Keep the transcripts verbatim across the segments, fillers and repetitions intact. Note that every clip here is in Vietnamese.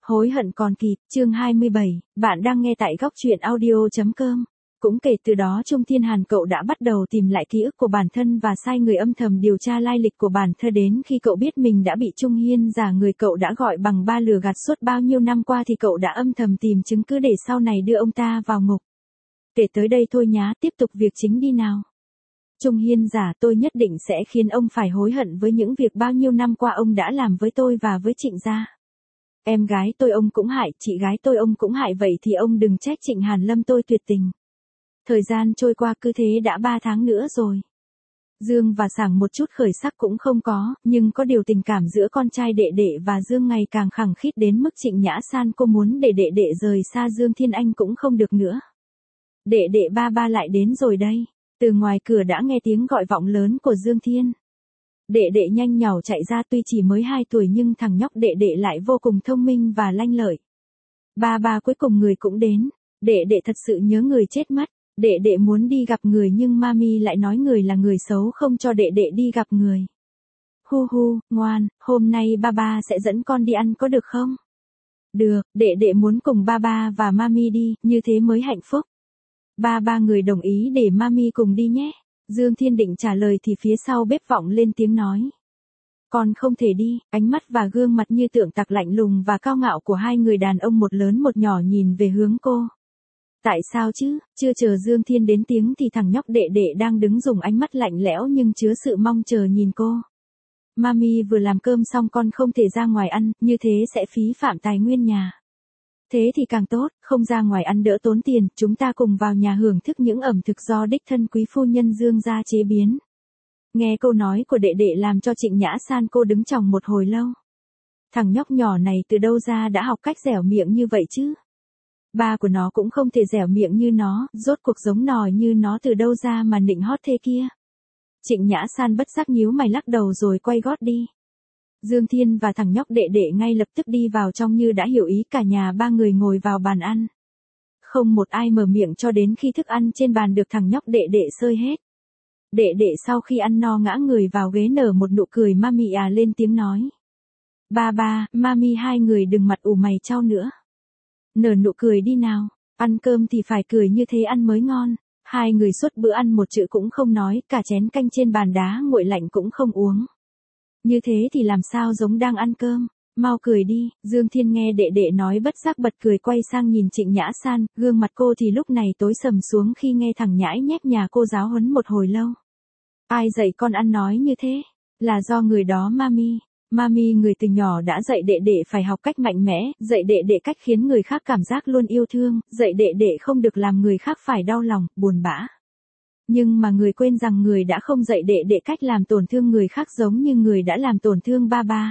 Hối hận còn kịp, chương hai mươi bảy, bạn đang nghe tại góc truyện audio.com. Cũng kể từ đó Trung Thiên Hàn cậu đã bắt đầu tìm lại ký ức của bản thân và sai người âm thầm điều tra lai lịch của bản thân. Đến khi cậu biết mình đã bị Trung Hiên giả người cậu đã gọi bằng ba lừa gạt suốt bao nhiêu năm qua thì cậu đã âm thầm tìm chứng cứ để sau này đưa ông ta vào ngục. Kể tới đây thôi nhá, tiếp tục việc chính đi nào. Trung Hiên giả, tôi nhất định sẽ khiến ông phải hối hận với những việc bao nhiêu năm qua ông đã làm với tôi và với Trịnh gia. Em gái tôi ông cũng hại, chị gái tôi ông cũng hại, vậy thì ông đừng trách Trịnh Hàn Lâm tôi tuyệt tình. Thời gian trôi qua cứ thế đã ba tháng nữa rồi. Dương và Sảng một chút khởi sắc cũng không có, nhưng có điều tình cảm giữa con trai đệ đệ và Dương ngày càng khăng khít đến mức Trịnh Nhã San cô muốn để đệ đệ rời xa Dương Thiên Anh cũng không được nữa. Đệ đệ ba ba lại đến rồi đây. Từ ngoài cửa đã nghe tiếng gọi vọng lớn của Dương Thiên. Đệ đệ nhanh nhảu chạy ra, tuy chỉ mới hai tuổi nhưng thằng nhóc đệ đệ lại vô cùng thông minh và lanh lợi. Ba ba cuối cùng người cũng đến. Đệ đệ thật sự nhớ người chết mất. Đệ đệ muốn đi gặp người nhưng mami lại nói người là người xấu không cho đệ đệ đi gặp người. Hu hu, ngoan, hôm nay ba ba sẽ dẫn con đi ăn có được không? Được, đệ đệ muốn cùng ba ba và mami đi, như thế mới hạnh phúc. Ba ba người đồng ý để mami cùng đi nhé. Dương Thiên định trả lời thì phía sau bếp vọng lên tiếng nói. Con không thể đi, ánh mắt và gương mặt như tượng tặc lạnh lùng và cao ngạo của hai người đàn ông một lớn một nhỏ nhìn về hướng cô. Tại sao chứ, chưa chờ Dương Thiên đến tiếng thì thằng nhóc đệ đệ đang đứng dùng ánh mắt lạnh lẽo nhưng chứa sự mong chờ nhìn cô. Mami vừa làm cơm xong con không thể ra ngoài ăn, như thế sẽ phí phạm tài nguyên nhà. Thế thì càng tốt, không ra ngoài ăn đỡ tốn tiền, chúng ta cùng vào nhà hưởng thức những ẩm thực do đích thân quý phu nhân Dương gia chế biến. Nghe câu nói của đệ đệ làm cho Trịnh Nhã San cô đứng chòng một hồi lâu. Thằng nhóc nhỏ này từ đâu ra đã học cách dẻo miệng như vậy chứ? Ba của nó cũng không thể dẻo miệng như nó, rốt cuộc giống nòi như nó từ đâu ra mà nịnh hót thế kia. Trịnh Nhã San bất giác nhíu mày lắc đầu rồi quay gót đi. Dương Thiên và thằng nhóc đệ đệ ngay lập tức đi vào trong như đã hiểu ý, cả nhà ba người ngồi vào bàn ăn. Không một ai mở miệng cho đến khi thức ăn trên bàn được thằng nhóc đệ đệ xơi hết. Đệ đệ sau khi ăn no ngã người vào ghế nở một nụ cười mami à lên tiếng nói. Ba ba, mami hai người đừng mặt ủ mày chau nữa. Nở nụ cười đi nào, ăn cơm thì phải cười như thế ăn mới ngon. Hai người suốt bữa ăn một chữ cũng không nói, cả chén canh trên bàn đá nguội lạnh cũng không uống. Như thế thì làm sao giống đang ăn cơm, mau cười đi. Dương Thiên nghe đệ đệ nói bất giác bật cười, quay sang nhìn Trịnh Nhã San, gương mặt cô thì lúc này tối sầm xuống khi nghe thằng nhãi nhép nhà cô giáo huấn một hồi lâu. Ai dạy con ăn nói như thế? Là do người đó mami. Mami người từ nhỏ đã dạy đệ đệ phải học cách mạnh mẽ, dạy đệ đệ cách khiến người khác cảm giác luôn yêu thương, dạy đệ đệ không được làm người khác phải đau lòng, buồn bã. Nhưng mà người quên rằng người đã không dạy đệ đệ cách làm tổn thương người khác giống như người đã làm tổn thương ba ba.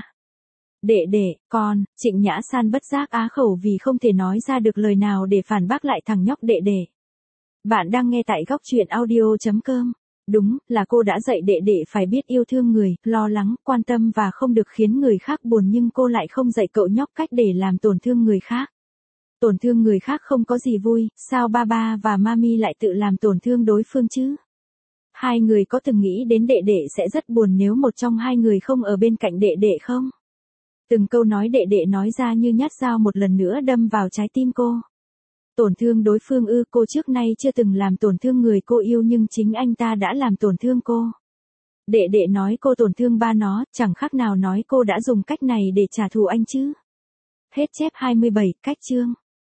Đệ đệ, con, Trịnh Nhã San bất giác á khẩu vì không thể nói ra được lời nào để phản bác lại thằng nhóc đệ đệ. Bạn đang nghe tại góc truyện audio.com. Đúng, là cô đã dạy đệ đệ phải biết yêu thương người, lo lắng, quan tâm và không được khiến người khác buồn, nhưng cô lại không dạy cậu nhóc cách để làm tổn thương người khác. Tổn thương người khác không có gì vui, sao ba ba và mami lại tự làm tổn thương đối phương chứ? Hai người có từng nghĩ đến đệ đệ sẽ rất buồn nếu một trong hai người không ở bên cạnh đệ đệ không? Từng câu nói đệ đệ nói ra như nhát dao một lần nữa đâm vào trái tim cô. Tổn thương đối phương ư? Cô trước nay chưa từng làm tổn thương người cô yêu nhưng chính anh ta đã làm tổn thương cô. Đệ đệ nói cô tổn thương ba nó, chẳng khác nào nói cô đã dùng cách này để trả thù anh chứ. Hết chép hai mươi bảy, cách chương.